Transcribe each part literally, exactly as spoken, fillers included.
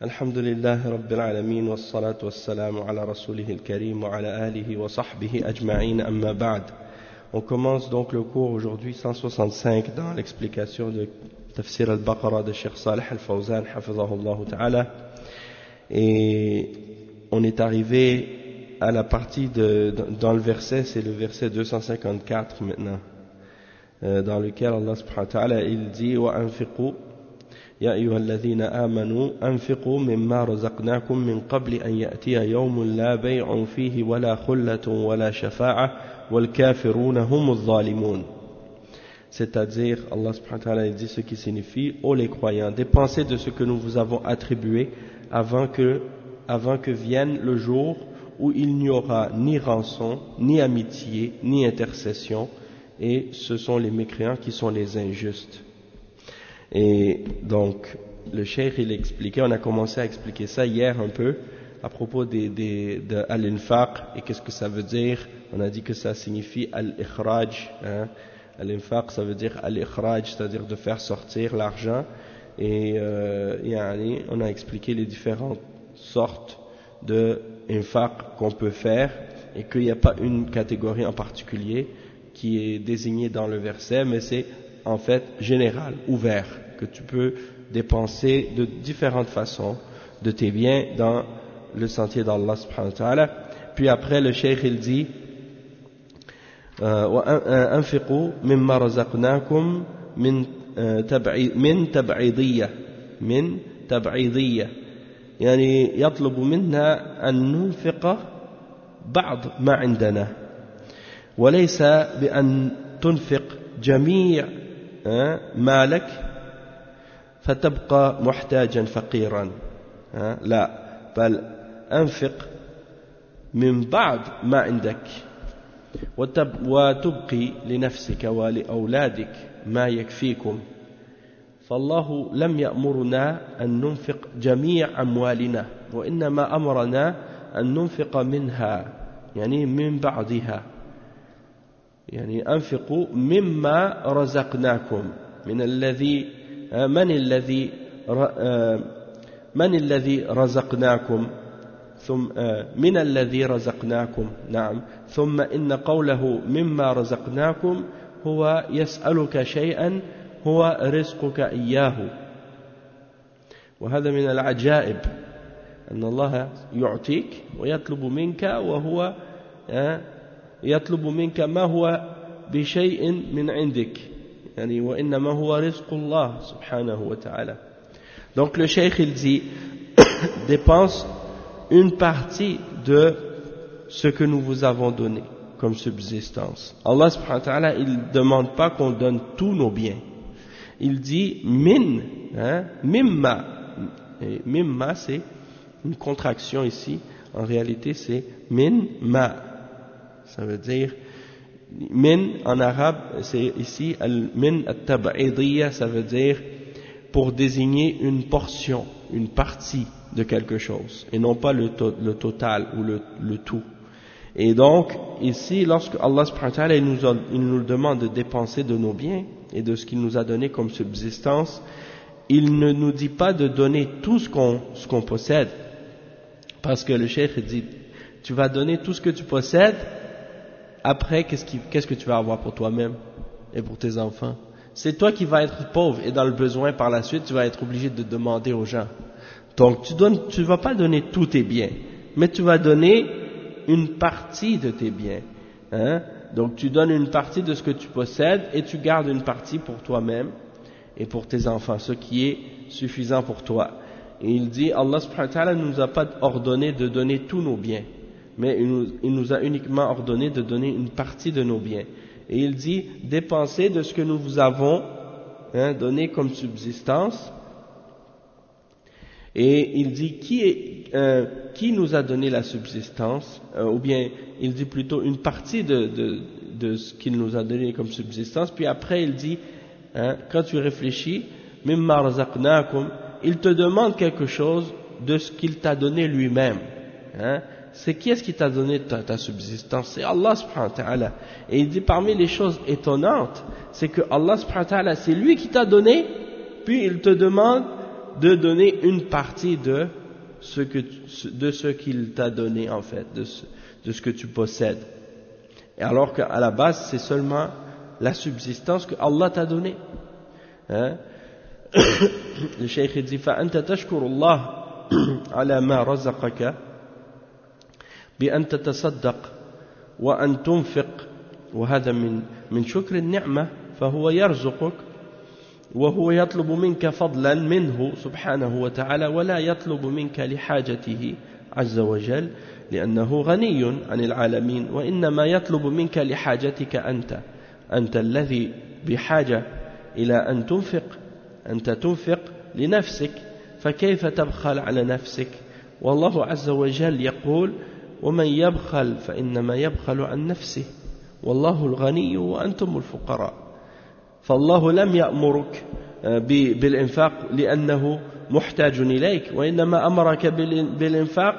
الحمد لله رب العالمين والصلاة والسلام على رسوله الكريم وعلى آله وصحبه أجمعين أما بعد. On commence donc le cours aujourd'hui cent soixante-cinq dans l'explication de Tafsir al-Baqarah de Cheikh Salih al-Fawzan hafizahullah ta'ala, et on est arrivé à la partie de, dans le verset, c'est le verset deux cent cinquante-quatre maintenant, euh, dans lequel Allah subhanahu wa ta'ala il dit wa anfiqu يا أيها الذين آمنوا أنفقوا مما رزقناكم من قبل أن يأتي يوم لا بيع فيه ولا خلة ولا شفاعة والكافرون هم الظالمون. C'est-à-dire, Allah subhanahu wa ta'ala dit ce qui signifie, ô les croyants, dépensez de ce que nous vous avons attribué avant que, avant que vienne le jour où il n'y aura ni rançon, ni amitié, ni intercession, et ce sont les mécréants qui sont les injustes. Et donc, le cheikh il expliquait, on a commencé à expliquer ça hier un peu, à propos des, des, de al-infaq, et qu'est-ce que ça veut dire. On a dit que ça signifie al-ikhraj, hein. Al-infaq ça veut dire al-ikhraj, c'est-à-dire de faire sortir l'argent, et euh, yani, on a expliqué les différentes sortes de infaq qu'on peut faire, et qu'il n'y a pas une catégorie en particulier qui est désignée dans le verset, mais c'est en fait général, ouvert, que tu peux dépenser de différentes façons de tes biens dans le sentier d'Allah subhanahu wa ta'ala. Puis après le cheikh il dit وأنفقوا مما رزقناكم من من تبعيضية من تبعيضية يعني يطلب منا أن ننفق بعض ما عندنا وليس بأن تنفق جميع مالك فتبقى محتاجا فقيرا، لا، بل أنفق من بعض ما عندك وتبقي لنفسك ولأولادك ما يكفيكم. فالله لم يأمرنا أن ننفق جميع أموالنا، وإنما أمرنا أن ننفق منها يعني من بعضها، يعني أنفقوا مما رزقناكم من الذي من الذي من الذي رزقناكم ثم من الذي رزقناكم نعم ثم إن قوله مما رزقناكم هو يسألك شيئا هو رزقك إياه. وهذا من العجائب أن الله يعطيك ويطلب منك وهو يطلب منك ما هو بشيء من عندك يعني وإنما هو رزق الله سبحانه وتعالى. Donc le cheikh il dit dépense une partie de ce que nous vous avons donné comme subsistance. Allah subhanahu wa ta'ala il ne demande pas qu'on donne tous nos biens. Il dit min, hein, mimma. Et mimma c'est une contraction ici. En réalité c'est min ma. Ça veut dire min en arabe, c'est ici al-min at-tab'idiyya, ça veut dire pour désigner une portion, une partie de quelque chose, et non pas le, to- le total ou le, le tout. Et donc ici, lorsque Allah subhanahu wa ta'ala il nous, a, il nous demande de dépenser de nos biens et de ce qu'il nous a donné comme subsistance, il ne nous dit pas de donner tout ce qu'on, ce qu'on possède, parce que le cheikh dit tu vas donner tout ce que tu possèdes. Après, qu'est-ce, qui, qu'est-ce que tu vas avoir pour toi-même et pour tes enfants? C'est toi qui vas être pauvre et dans le besoin par la suite, tu vas être obligé de demander aux gens. Donc, tu donnes, tu vas pas donner tous tes biens, mais tu vas donner une partie de tes biens. Hein? Donc, tu donnes une partie de ce que tu possèdes et tu gardes une partie pour toi-même et pour tes enfants, ce qui est suffisant pour toi. Et il dit, Allah subhanahu wa ta'ala ne nous a pas ordonné de donner tous nos biens, mais il nous, il nous a uniquement ordonné de donner une partie de nos biens. Et il dit, dépensez de ce que nous vous avons hein, donné comme subsistance. Et il dit, qui, est, euh, qui nous a donné la subsistance euh, ou bien, il dit plutôt une partie de, de, de ce qu'il nous a donné comme subsistance. Puis après, il dit, hein, quand tu réfléchis, mimma razaqnakum, il te demande quelque chose de ce qu'il t'a donné lui-même. Hein. C'est qui est-ce qui t'a donné ta, ta subsistance? C'est Allah subhanahu wa ta'ala. Et il dit parmi les choses étonnantes, c'est que Allah subhanahu wa ta'ala, c'est lui qui t'a donné, puis il te demande de donner une partie de ce que tu, de ce qu'il t'a donné en fait, de ce, de ce que tu possèdes. Et alors qu'à la base c'est seulement la subsistance que Allah t'a donnée. Hein? Le cheikh dit فأنت تشكر الله على ما رزقك بأن تتصدق وأن تنفق وهذا من من شكر النعمة فهو يرزقك وهو يطلب منك فضلا منه سبحانه وتعالى ولا يطلب منك لحاجته عز وجل لأنه غني عن العالمين وإنما يطلب منك لحاجتك أنت أنت الذي بحاجة إلى أن تنفق أنت تنفق لنفسك فكيف تبخل على نفسك والله عز وجل يقول ومن يبخل فإنما يبخل عن نفسه والله الغني وأنتم الفقراء فالله لم يأمرك بالإنفاق لأنه محتاج إليك وإنما أمرك بالإنفاق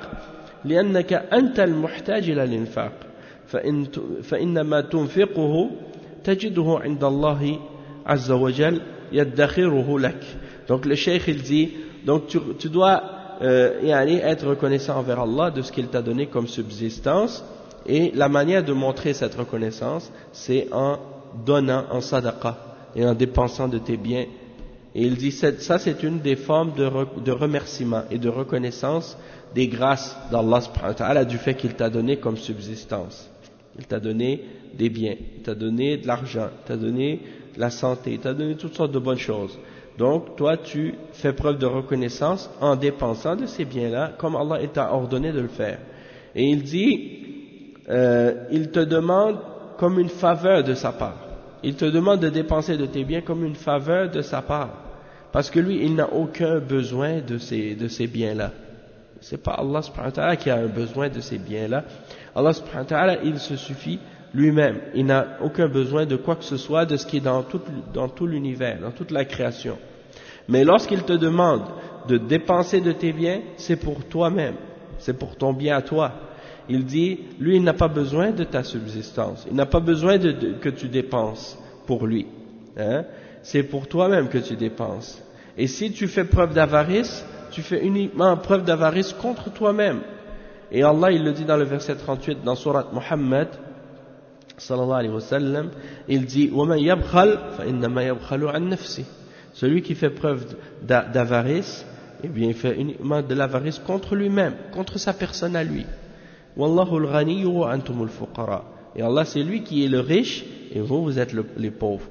لأنك أنت المحتاج إلى الإنفاق فإن فإنما تنفقه تجده عند الله عز وجل يدخره لك. Donc le cheikh il dit donc tu, tu dois euh, yani, être reconnaissant envers Allah de ce qu'il t'a donné comme subsistance, et la manière de montrer cette reconnaissance c'est en donnant en sadaqa et en dépensant de tes biens. Et il dit ça c'est une des formes de, re, de remerciement et de reconnaissance des grâces d'Allah subhanahu wa ta'ala du fait qu'il t'a donné comme subsistance. Il t'a donné des biens, il t'a donné de l'argent, il t'a donné de la santé, il t'a donné toutes sortes de bonnes choses. Donc toi tu fais preuve de reconnaissance en dépensant de ces biens-là comme Allah t'a ordonné de le faire. Et il dit, euh, il te demande comme une faveur de sa part. Il te demande de dépenser de tes biens comme une faveur de sa part. Parce que lui, il n'a aucun besoin de ces, de ces biens-là. C'est pas Allah subhanahu wa ta'ala qui a un besoin de ces biens-là. Allah subhanahu wa ta'ala, il se suffit lui-même. Il n'a aucun besoin de quoi que ce soit de ce qui est dans tout, dans tout l'univers, dans toute la création. Mais lorsqu'il te demande de dépenser de tes biens, c'est pour toi-même. C'est pour ton bien à toi. Il dit, lui, il n'a pas besoin de ta subsistance. Il n'a pas besoin de, de, que tu dépenses pour lui. Hein? C'est pour toi-même que tu dépenses. Et si tu fais preuve d'avarice, tu fais uniquement preuve d'avarice contre toi-même. Et Allah, il le dit dans le verset trente-huit, dans Surat Muhammad, sallallahu alayhi wa sallam, il dit, وَمَنْ يَبْخَلْ فَإِنَّمَا يَبْخَلُ عَنْ نَفْسِهِ. Celui qui fait preuve d'avarice, eh bien, il fait uniquement de l'avarice contre lui-même, contre sa personne à lui. Wallahu al-ghani wa antum al-fuqara. Et Allah, c'est lui qui est le riche et vous, vous êtes le, les pauvres.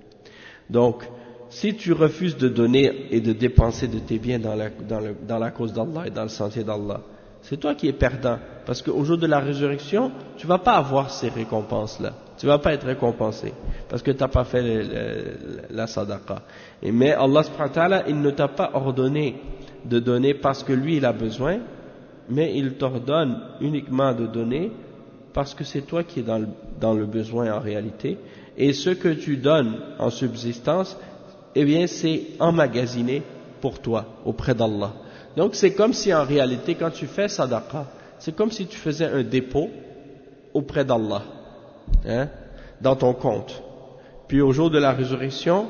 Donc, si tu refuses de donner et de dépenser de tes biens dans la, dans le, dans la cause d'Allah et dans le sentier d'Allah, c'est toi qui es perdant. Parce qu'au jour de la résurrection, tu ne vas pas avoir ces récompenses-là. Tu ne vas pas être récompensé. Parce que tu n'as pas fait le, le, la sadaqa. Et mais Allah subhanahu wa ta'ala, il ne t'a pas ordonné de donner parce que lui, il a besoin, mais il t'ordonne uniquement de donner parce que c'est toi qui es dans le, dans le besoin en réalité. Et ce que tu donnes en subsistance, eh bien, c'est emmagasiné pour toi, auprès d'Allah. Donc, c'est comme si en réalité, quand tu fais sadaqa, c'est comme si tu faisais un dépôt auprès d'Allah, hein, dans ton compte. Puis au jour de la résurrection,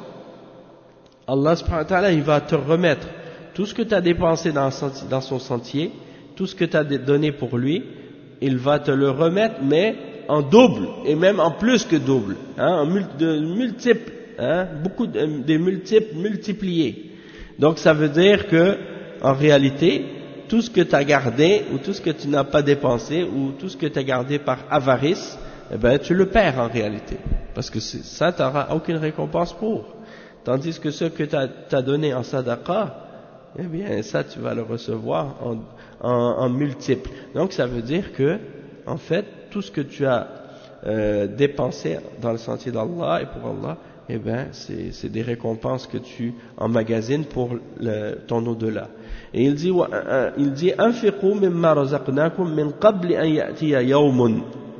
Allah subhanahu wa ta'ala, il va te remettre tout ce que tu as dépensé dans, dans son sentier, tout ce que tu as donné pour lui, il va te le remettre, mais en double, et même en plus que double, hein, en mul de multiples, hein, beaucoup de, des multiples multipliés. Donc ça veut dire que, en réalité, tout ce que tu as gardé, ou tout ce que tu n'as pas dépensé, ou tout ce que tu as gardé par avarice, eh ben, tu le perds en réalité. Parce que ça, tu n'auras aucune récompense pour. Tandis que ce que tu as donné en sadaqa, eh bien, ça, tu vas le recevoir en, en, en multiples. Donc, ça veut dire que, en fait, tout ce que tu as euh, dépensé dans le sentier d'Allah et pour Allah, eh bien, c'est des récompenses que tu emmagasines pour le, ton au-delà. Et il dit, il dit, أنفقوا مما رزقناكم من قبل أن يأتي يوم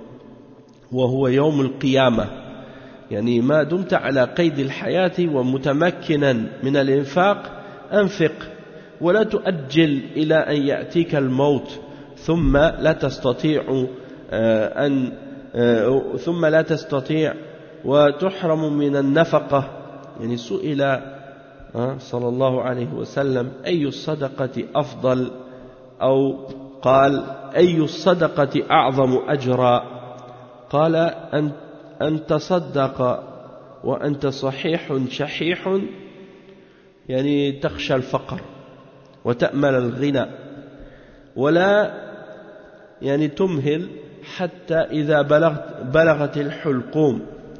وهو يوم القيامة. يعني ما دمت على قيد الحياة ومتمكنا من الإنفاق أنفق ولا تؤجل إلى أن يأتيك الموت ثم لا تستطيع أن ثم لا تستطيع وتحرم من النفقة. يعني سئل صلى الله عليه وسلم أي الصدقة أفضل أو قال أي الصدقة أعظم أجرا قال أن, أن تصدق وأنت صحيح شحيح يعني تخشى الفقر وتأمل الغنى ولا يعني تمهل حتى إذا بلغت, بلغت الحلقوم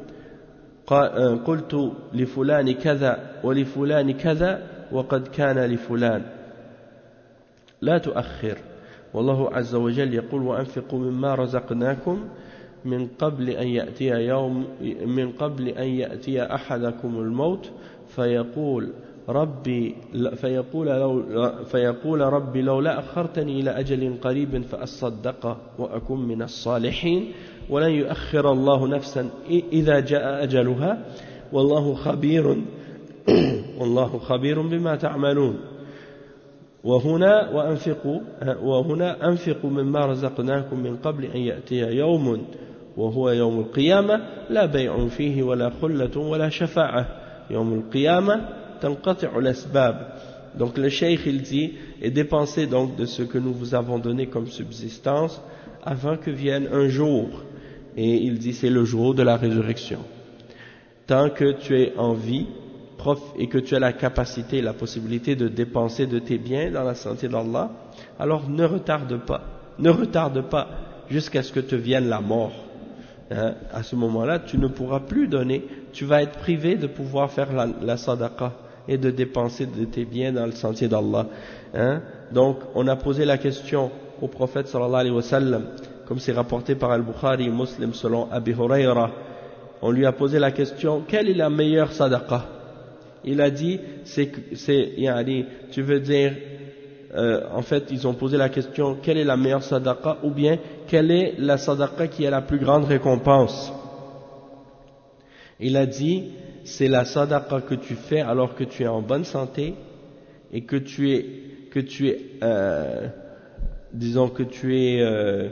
قلت لفلان كذا ولفلان كذا وقد كان لفلان لا تؤخر والله عز وجل يقول وأنفقوا مما رزقناكم من قبل أن يأتي يوم من قبل أن يأتي أحدكم الموت فيقول ربي فيقول لو فيقول ربي لولا أخرتني إلى أجل قريب فأصدق وأكن من الصالحين ولن يؤخر الله نفسا إذا جاء أجلها والله خبير والله خبير بما تعملون وهنا وأنفقوا وهنا أنفقوا مما رزقناكم من قبل أن يأتي يوم وهو يوم القيامة لا بيع فيه ولا خلة ولا شفاعة يوم القيامة تنقطع الأسباب. Donc le cheikh il dit et dépensez donc de ce que nous vous avons donné comme subsistance avant que vienne un jour, et il dit c'est le jour de la résurrection. Tant que tu es en vie et que tu as la capacité et la possibilité de dépenser de tes biens dans la santé d'Allah, alors ne retarde pas, ne retarde pas jusqu'à ce que te vienne la mort. Hein, à ce moment-là, tu ne pourras plus donner, tu vas être privé de pouvoir faire la, la sadaqa et de dépenser de tes biens dans le sentier d'Allah. Hein. Donc, on a posé la question au prophète sallallahu alayhi wa sallam, comme c'est rapporté par Al-Bukhari, Muslim selon Abi Huraira. On lui a posé la question, quelle est la meilleure sadaqa? Il a dit, c'est, c'est, yani, tu veux dire, euh, en fait, ils ont posé la question, quelle est la meilleure sadaqa, ou bien, quelle est la sadaqa qui a la plus grande récompense? Il a dit, c'est la sadaqa que tu fais alors que tu es en bonne santé, et que tu es, que tu es, euh, disons que tu es euh,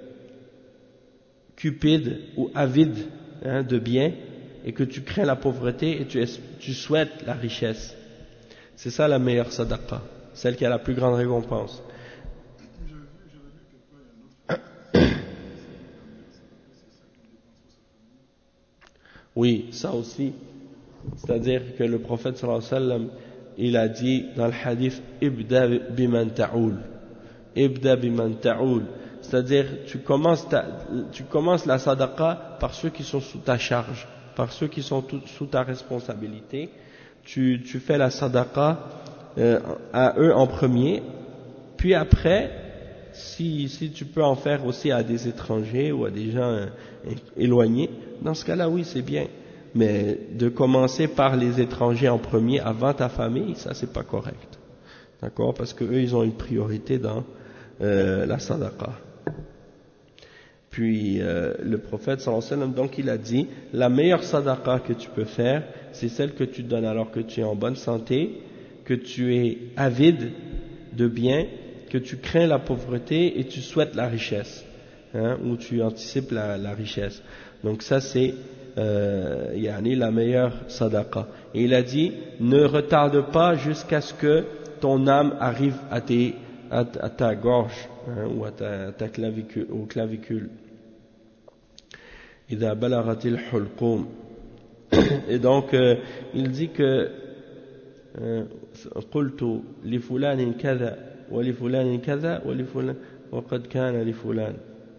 cupide ou avide hein, de biens, et que tu crains la pauvreté et tu, tu souhaites la richesse. C'est ça la meilleure sadaqa, celle qui a la plus grande récompense. Oui, ça aussi. C'est-à-dire que le prophète sallallahu alayhi wa sallam, il a dit dans le hadith Ibda biman ta'oul. Ibda biman ta'oul. C'est-à-dire tu commences, ta, tu commences la sadaqa par ceux qui sont sous ta charge, par ceux qui sont tout, sous ta responsabilité. Tu, tu fais la sadaqa euh, à eux en premier, puis après, si, si tu peux en faire aussi à des étrangers ou à des gens euh, éloignés, dans ce cas-là, oui, c'est bien. Mais de commencer par les étrangers en premier avant ta famille, ça c'est pas correct. D'accord? Parce que eux, ils ont une priorité dans euh, la sadaqa. Puis euh, le prophète sallallahu alayhi wa sallam, donc il a dit, la meilleure sadaqa que tu peux faire, c'est celle que tu donnes alors que tu es en bonne santé, que tu es avide de biens, que tu crains la pauvreté et tu souhaites la richesse, hein, ou tu anticipes la, la richesse. Donc ça c'est euh, yani la meilleure sadaqa. Et il a dit, ne retarde pas jusqu'à ce que ton âme arrive à, tes, à, à ta gorge, hein, ou à ta, à ta clavicule, au clavicule. إذا بلغت الحلقوم. Et donc euh, il dit que قلت لفلان كذا ولفلان كذا ولفلان وقد كان لفلان.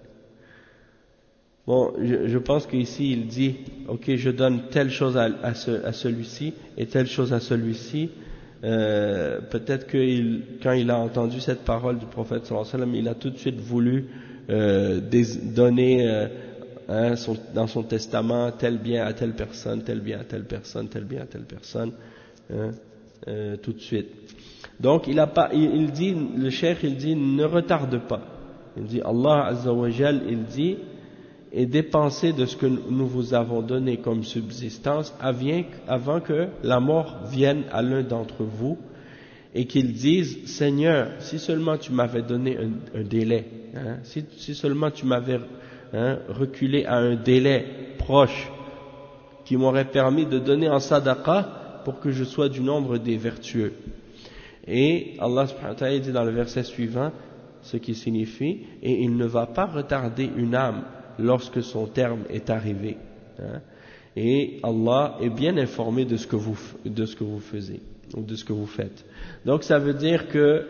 Bon, je, je pense qu'ici il dit, ok, je donne telle chose à, à, ce, à celui-ci et telle chose à celui-ci. Euh, peut-être que il, quand il a entendu cette parole du prophète sallallahu alayhi wa sallam, il a tout de suite voulu euh, des, donner euh, hein, son, dans son testament tel bien à telle personne, tel bien à telle personne, tel bien à telle personne, hein, euh, tout de suite. Donc il a pas, il, il dit, le cheikh il dit, ne retarde pas. Il dit, Allah Azza wa Jal, il dit, et dépensez de ce que nous vous avons donné comme subsistance avant que la mort vienne à l'un d'entre vous, et qu'il dise, Seigneur, si seulement tu m'avais donné un, un délai, hein, si, si seulement tu m'avais hein, reculé à un délai proche qui m'aurait permis de donner en sadaqa pour que je sois du nombre des vertueux. Et Allah subhanahu wa ta'ala dit dans le verset suivant ce qui signifie, et il ne va pas retarder une âme lorsque son terme est arrivé. Hein? Et Allah est bien informé de ce que vous, de ce que vous faisiez, ou de ce que vous faites. Donc ça veut dire que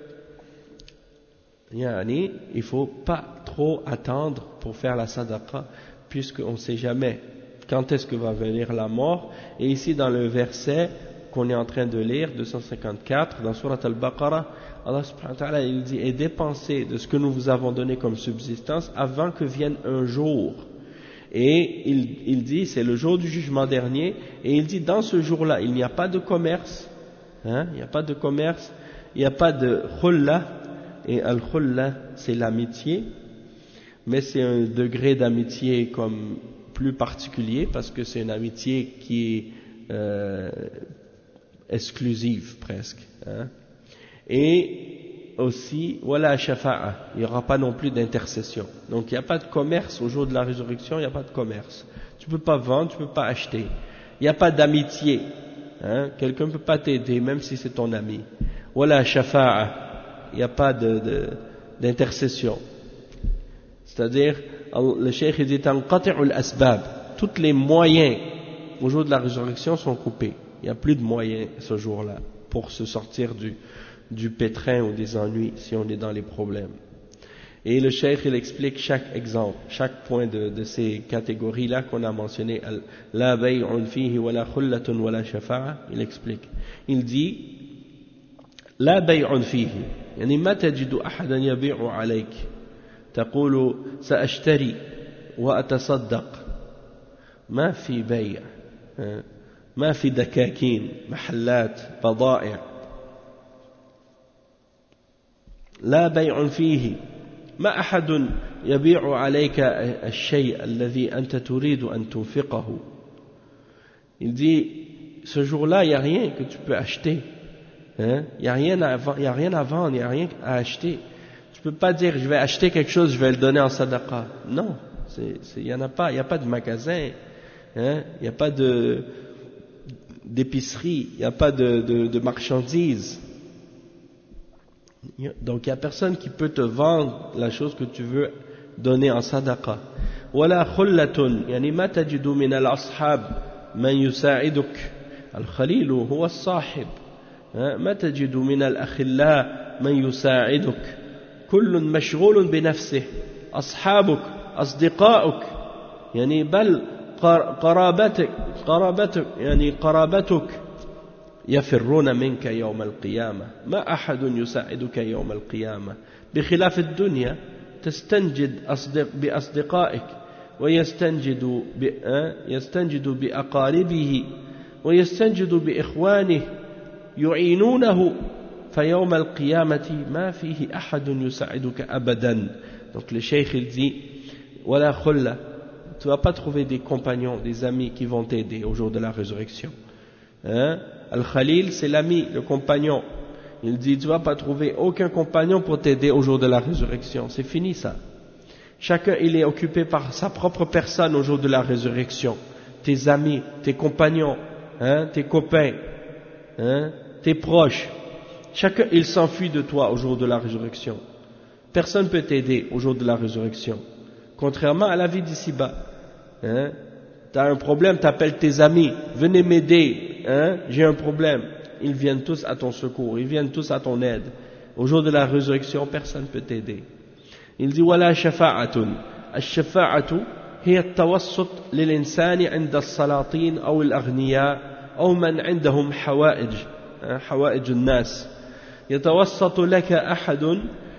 yani, il ne faut pas trop attendre pour faire la sadaqa, puisqu'on ne sait jamais quand est-ce que va venir la mort. Et ici dans le verset qu'on est en train de lire, deux cent cinquante-quatre, dans Surat Al-Baqarah, Allah subhanahu wa ta'ala il dit, et dépensez de ce que nous vous avons donné comme subsistance avant que vienne un jour. Et il, il dit, c'est le jour du jugement dernier, et il dit, dans ce jour-là, il n'y a pas de commerce, hein, il n'y a pas de commerce, il n'y a pas de khulla, et al-khulla, c'est l'amitié, mais c'est un degré d'amitié comme plus particulier, parce que c'est une amitié qui est euh, exclusive presque. Hein. Et aussi, voilà shafa'a, il n'y aura pas non plus d'intercession. Donc il n'y a pas de commerce au jour de la résurrection, il n'y a pas de commerce. Tu ne peux pas vendre, tu ne peux pas acheter. Il n'y a pas d'amitié. Hein. Quelqu'un ne peut pas t'aider, même si c'est ton ami. Voilà shafa'a, il n'y a pas de, de, d'intercession. C'est-à-dire, le cheikh dit tanqati'ul asbab, tous les moyens au jour de la résurrection sont coupés. Il n'y a plus de moyens ce jour-là pour se sortir du, du pétrin ou des ennuis si on est dans les problèmes. Et le cheikh il explique chaque exemple, chaque point de, de ces catégories-là qu'on a mentionné. La bay'un fihi wa la khullatun wa la shafa'a, il explique. Il dit la bay'un fihi, yani ma tajidu ahadan yabi'u alayk. تقول سأشتري وأتصدق ما في بيع ما في دكاكين محلات بضائع لا بيع فيه ما أحد يبيع عليك الشيء الذي أنت تريد أن تنفقه. Il dit ce jour-là il n'y a rien que tu peux acheter, il n'y a rien à vendre, il n'y a rien à acheter. Tu ne peux pas dire je vais acheter quelque chose, je vais le donner en sadaqa. Non, il n'y en a pas, il n'y a pas de magasin, hein, il n'y a pas de, d'épicerie, il n'y a pas de, de, de marchandises. Donc il n'y a personne qui peut te vendre la chose que tu veux donner en sadaqa. ولا خلة يعني ما تجد من الأصحاب من يساعدك الخليل هو الصاحب ما تجد من الأخلاء من يساعدك كل مشغول بنفسه أصحابك أصدقائك يعني بل قرابتك قرابتك يعني قرابتك يفرون منك يوم القيامة ما أحد يساعدك يوم القيامة بخلاف الدنيا تستنجد أصدق بأصدقائك ويستنجد يستنجد بأقاربه ويستنجد بإخوانه يعينونه فيوم القيامة ما فيه أحد يساعدك أبدا. Donc le cheikh il dit wala khulla, tu vas pas trouver des compagnons, des amis qui vont t'aider au jour de la résurrection. Hein? Al-Khalil c'est l'ami, le compagnon. Il dit tu vas pas trouver aucun compagnon pour t'aider au jour de la résurrection. C'est fini ça. Chacun il est occupé par sa propre personne au jour de la résurrection. Tes amis, tes compagnons, hein, tes copains, hein, tes proches. Chacun il s'enfuit de toi au jour de la résurrection. Personne ne peut t'aider au jour de la résurrection. Contrairement à la vie d'ici-bas. Hein? Tu as un problème, tu appelles tes amis, venez m'aider, hein? J'ai un problème. Ils viennent tous à ton secours, ils viennent tous à ton aide. Au jour de la résurrection, personne ne peut t'aider. Il dit wala shafa'atun. Ash-shafa'atu hiya at-tawassut lil-insani 'inda as-salatin aw al-aghniya aw man 'indahum hawa'ij, hawa'ij an-nas. يتوسط لك أحد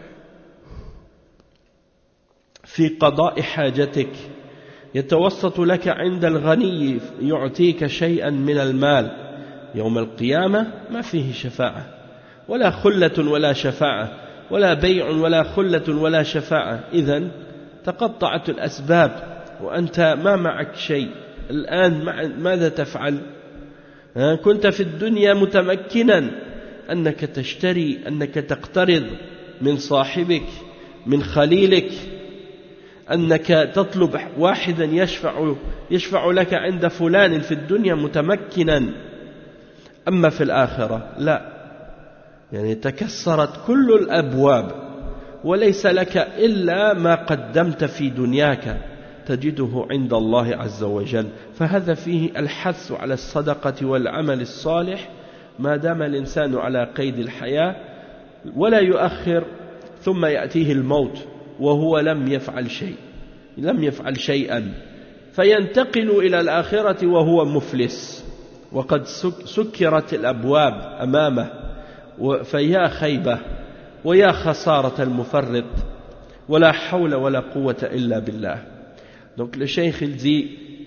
في قضاء حاجتك يتوسط لك عند الغني يعطيك شيئا من المال يوم القيامة ما فيه شفاعة ولا خلة ولا شفاعة ولا بيع ولا خلة ولا شفاعة. إذن تقطعت الأسباب وأنت ما معك شيء. الآن ماذا تفعل؟ كنت في الدنيا متمكنا أنك تشتري أنك تقترض من صاحبك من خليلك أنك تطلب واحدا يشفع يشفع لك عند فلان في الدنيا متمكنا أما في الآخرة لا، يعني تكسرت كل الأبواب وليس لك إلا ما قدمت في دنياك تجده عند الله عز وجل. فهذا فيه الحث على الصدقة والعمل الصالح ما دام الإنسان على قيد الحياة، ولا يؤخر ثم يأتيه الموت وهو لم يفعل شيء لم يفعل شيئا فينتقل إلى الآخرة وهو مفلس وقد سكرت الأبواب أمامه، فيا خيبة ويا خسارة المفرط ولا حول ولا قوة إلا بالله. Donc le cheikh il dit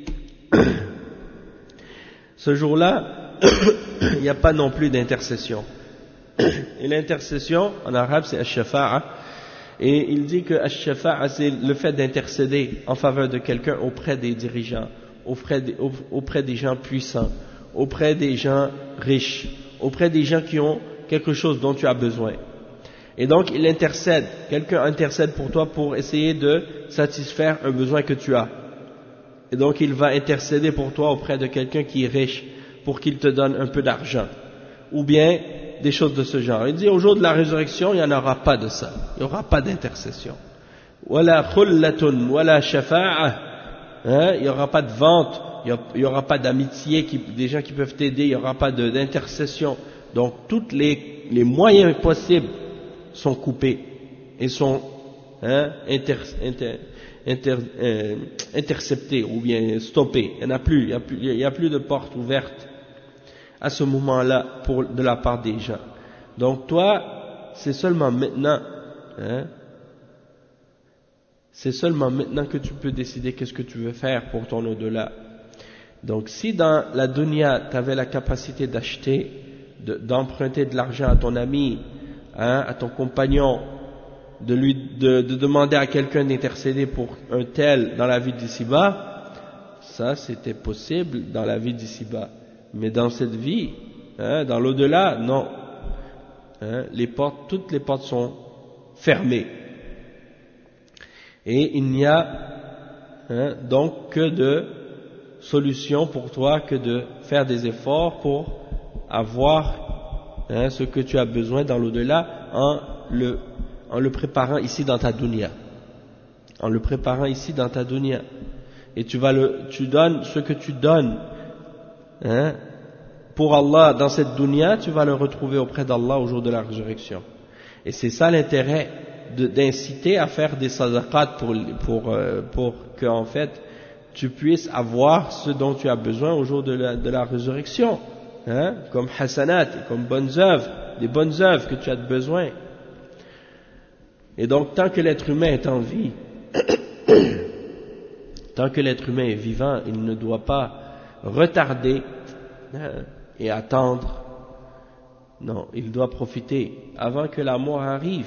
ce jour-là il n'y a pas non plus d'intercession, et l'intercession en arabe c'est ash-shafa'a, et il dit que ash-shafa'a c'est le fait d'intercéder en faveur de quelqu'un auprès des dirigeants, auprès des, auprès des gens puissants, auprès des gens riches, auprès des gens qui ont quelque chose dont tu as besoin. Et donc il intercède, quelqu'un intercède pour toi pour essayer de satisfaire un besoin que tu as. Et donc il va intercéder pour toi auprès de quelqu'un qui est riche pour qu'il te donne un peu d'argent, ou bien des choses de ce genre. Il dit au jour de la résurrection il n'y en aura pas de ça, il n'y aura pas d'intercession. Wala khullatun wala shafa'a, il n'y aura pas de vente, il n'y aura pas d'amitié, qui, des gens qui peuvent t'aider, il n'y aura pas d'intercession. Donc tous les, les moyens possibles sont coupés et sont hein, inter, inter, inter, euh, interceptés ou bien stoppés. Il n'y en a plus, il n'y a plus, il y a plus de porte ouverte à ce moment-là pour, de la part des gens. Donc toi, c'est seulement maintenant, hein, c'est seulement maintenant que tu peux décider qu'est-ce que tu veux faire pour ton au-delà. Donc si dans la dunya tu avais la capacité d'acheter, de, d'emprunter de l'argent à ton ami, hein, à ton compagnon, de lui de, de demander à quelqu'un d'intercéder pour un tel dans la vie d'ici-bas, ça c'était possible dans la vie d'ici-bas. Mais dans cette vie, hein, dans l'au-delà, non. Hein, les portes, toutes les portes sont fermées. Et il n'y a hein, donc que de solution pour toi que de faire des efforts pour avoir hein, ce que tu as besoin dans l'au-delà en le, en le préparant ici dans ta dunya. En le préparant ici dans ta dunya. Et tu vas le, tu donnes ce que tu donnes hein, pour Allah dans cette dunya, tu vas le retrouver auprès d'Allah au jour de la résurrection. Et c'est ça l'intérêt de, d'inciter à faire des sadaqat pour, pour, euh, pour que en fait tu puisses avoir ce dont tu as besoin au jour de la, de la résurrection, hein, comme hasanat, comme bonnes œuvres, des bonnes œuvres que tu as besoin. Et donc tant que l'être humain est en vie, tant que l'être humain est vivant, il ne doit pas retarder hein, et attendre. Non, il doit profiter avant que la mort arrive.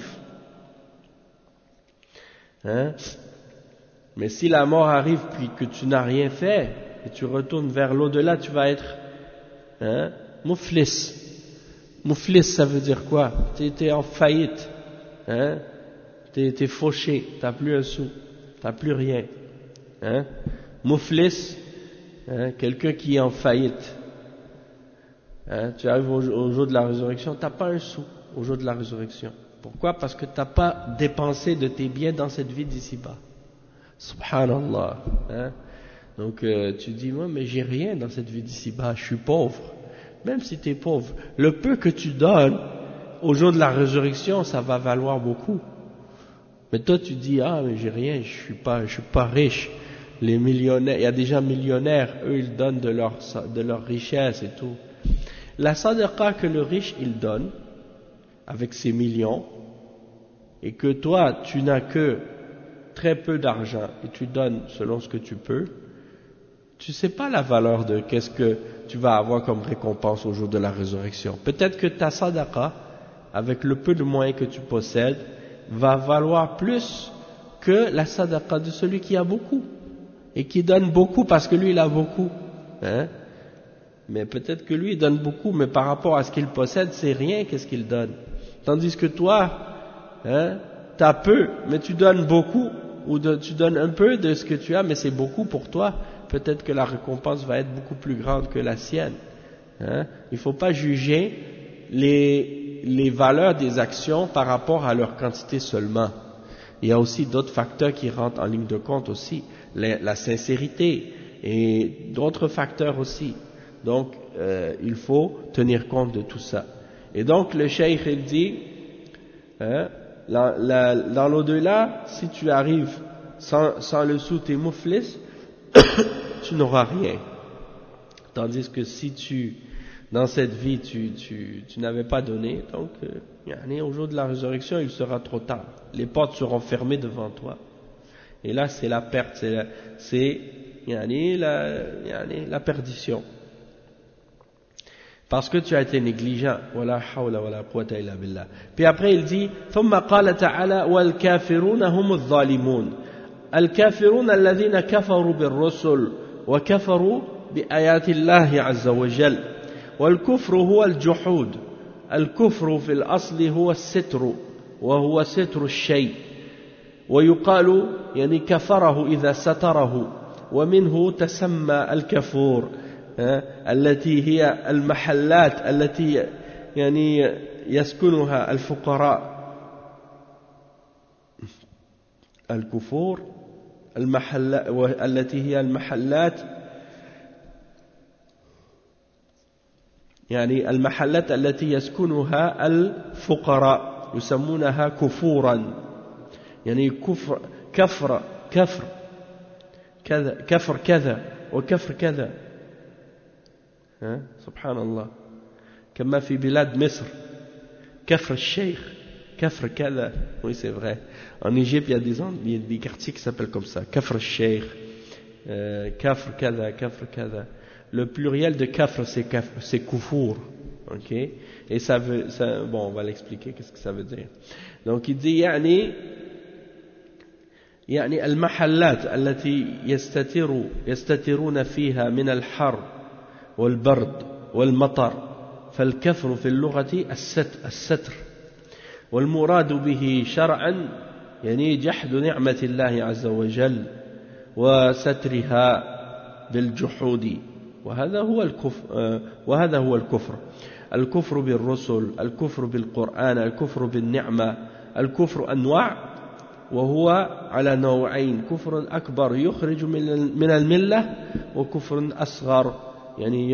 Hein? Mais si la mort arrive puis que tu n'as rien fait et tu retournes vers l'au-delà, tu vas être hein, mouflis. Mouflis, ça veut dire quoi? Tu es en faillite, hein? Tu es fauché, tu n'as plus un sou, tu n'as plus rien. Hein? Mouflis, hein, quelqu'un qui est en faillite. Hein, tu arrives au, au jour de la résurrection, tu n'as pas un sou au jour de la résurrection. Pourquoi? Parce que tu n'as pas dépensé de tes biens dans cette vie d'ici-bas. Subhanallah. Hein? Donc euh, tu dis, moi mais j'ai rien dans cette vie d'ici-bas, je suis pauvre. Même si tu es pauvre, le peu que tu donnes au jour de la résurrection, ça va valoir beaucoup. Mais toi tu dis, ah mais j'ai rien, je suis pas, je suis pas riche. Les millionnaires, il y a des gens millionnaires, eux ils donnent de leur, de leur richesse et tout. La sadaqa que le riche il donne avec ses millions et que toi tu n'as que très peu d'argent et tu donnes selon ce que tu peux, tu sais pas la valeur de qu'est-ce que tu vas avoir comme récompense au jour de la résurrection. Peut-être que ta sadaqa avec le peu de moyens que tu possèdes va valoir plus que la sadaqa de celui qui a beaucoup et qui donne beaucoup parce que lui il a beaucoup, hein? Mais peut-être que lui il donne beaucoup, mais par rapport à ce qu'il possède, c'est rien qu'est-ce qu'il donne. Tandis que toi, hein, tu as peu, mais tu donnes beaucoup, ou de, tu donnes un peu de ce que tu as, mais c'est beaucoup pour toi. Peut-être que la récompense va être beaucoup plus grande que la sienne. Hein? Il ne faut pas juger les, les valeurs des actions par rapport à leur quantité seulement. Il y a aussi d'autres facteurs qui rentrent en ligne de compte aussi, la, la sincérité et d'autres facteurs aussi. Donc, euh, il faut tenir compte de tout ça. Et donc, le cheikh, il dit, hein, la, la, dans l'au-delà, si tu arrives sans, sans le sou, t'es mouflis, tu n'auras rien. Tandis que si tu, dans cette vie, tu, tu, tu n'avais pas donné, donc, euh, au jour de la résurrection, il sera trop tard. Les portes seront fermées devant toi. Et là, c'est la perte, c'est la, c'est, yani, la, yani, la perdition. Parce que tu as été négligent. Wala hawla wala quwwata illa billah. Puis après, il dit, ثم قال تعالى والكافرون هم الظالمون. الكافرون الذين كفروا بالرسل وكفروا بآيات الله عز وجل. والكفر هو الجحود. الكفر في الأصل هو الستر وهو ستر الشيء. ويقال يعني كفره إذا ستره ومنه تسمى الكفور التي هي المحلات التي يعني يسكنها الفقراء. الكفور المحلات التي هي المحلات يعني المحلات التي يسكنها الفقراء يسمونها كفورا. يعني كفر كفر كفر كذا كفر كذا وكفر كذا. ها سبحان الله. كما في بلاد مصر كفر الشيخ كفر كذا. Oui, c'est vrai. En Égypte, il y a des, il y a des quartiers qui s'appellent comme ça. Kafr al-Sheikh, euh, Kafr kada, Kafr kada. Le pluriel de Kafr, c'est kafr, c'est kufur. Ok? Et ça veut, ça, bon, on va l'expliquer, qu'est-ce que ça veut dire. Donc, il dit, يعني, يعني المحلات التي يستتر يستترون فيها من الحر والبرد والمطر. فالكفر في اللغة الستر. والمراد به شرعا يعني جحد نعمة الله عز وجل وسترها بالجحود. وهذا هو الكفر وهذا هو الكفر الكفر بالرسل الكفر بالقرآن الكفر بالنعمة. الكفر أنواع وهو على نوعين كفر أكبر يخرج من الملة وكفر أصغر يعني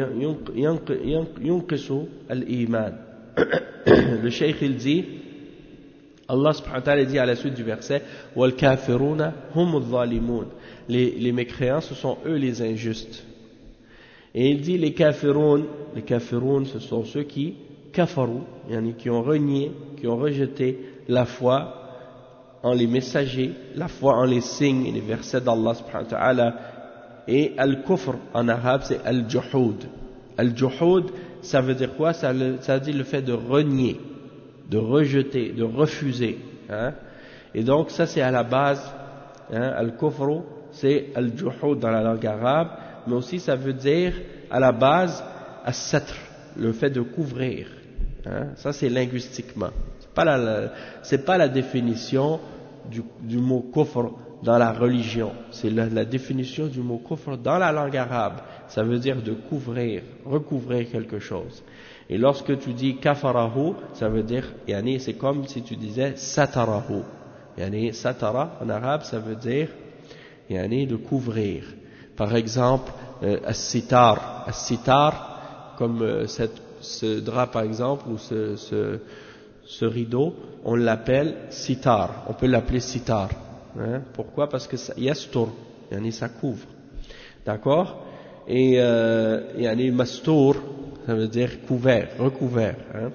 ينقص الإيمان. Le cheikh il dit, Allah subhanahu wa ta'ala dit à la suite du verset, wal kafiruna hum adh-dhalimun. Les les mécréants ce sont eux les injustes. Et il dit les kafiroun, les kafiroun ce sont ceux qui kafaru, yani qui ont renié, qui ont rejeté la foi en les messagers, la foi en les signes et les versets d'Allah subhanahu wa ta'ala. Et al-kufr en arabe c'est al-juhud. Al-juhud ça veut dire quoi? Ça, ça veut dire le fait de renier, de rejeter, de refuser. Hein? Et donc ça c'est à la base, hein, al-kufr c'est al-juhud dans la langue arabe, mais aussi ça veut dire à la base as-satr, le fait de couvrir. Hein? Ça c'est linguistiquement. C'est pas la, c'est pas la définition du, du mot kufr dans la religion. C'est la, la définition du mot kufr dans la langue arabe. Ça veut dire de couvrir, recouvrir quelque chose. Et lorsque tu dis kafarahu, ça veut dire, yani, c'est comme si tu disais satarahu. Yani, satara en arabe, ça veut dire, yani, de couvrir. Par exemple, euh, as-sitar. As-sitar, comme euh, cette, ce drap par exemple, ou ce, ce, ce rideau, on l'appelle sitar. On peut l'appeler sitar. Hein? Pourquoi? Parce que ça, yastur, yani, ça couvre. D'accord? Et euh, yani mastour, ça veut dire couvert, recouvert. Hein?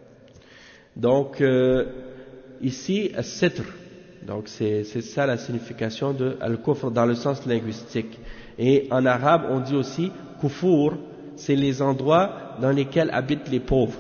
Donc euh, ici as-sitr, donc c'est c'est ça la signification de al-kufr dans le sens linguistique. Et en arabe on dit aussi kufur, c'est les endroits dans lesquels habitent les pauvres,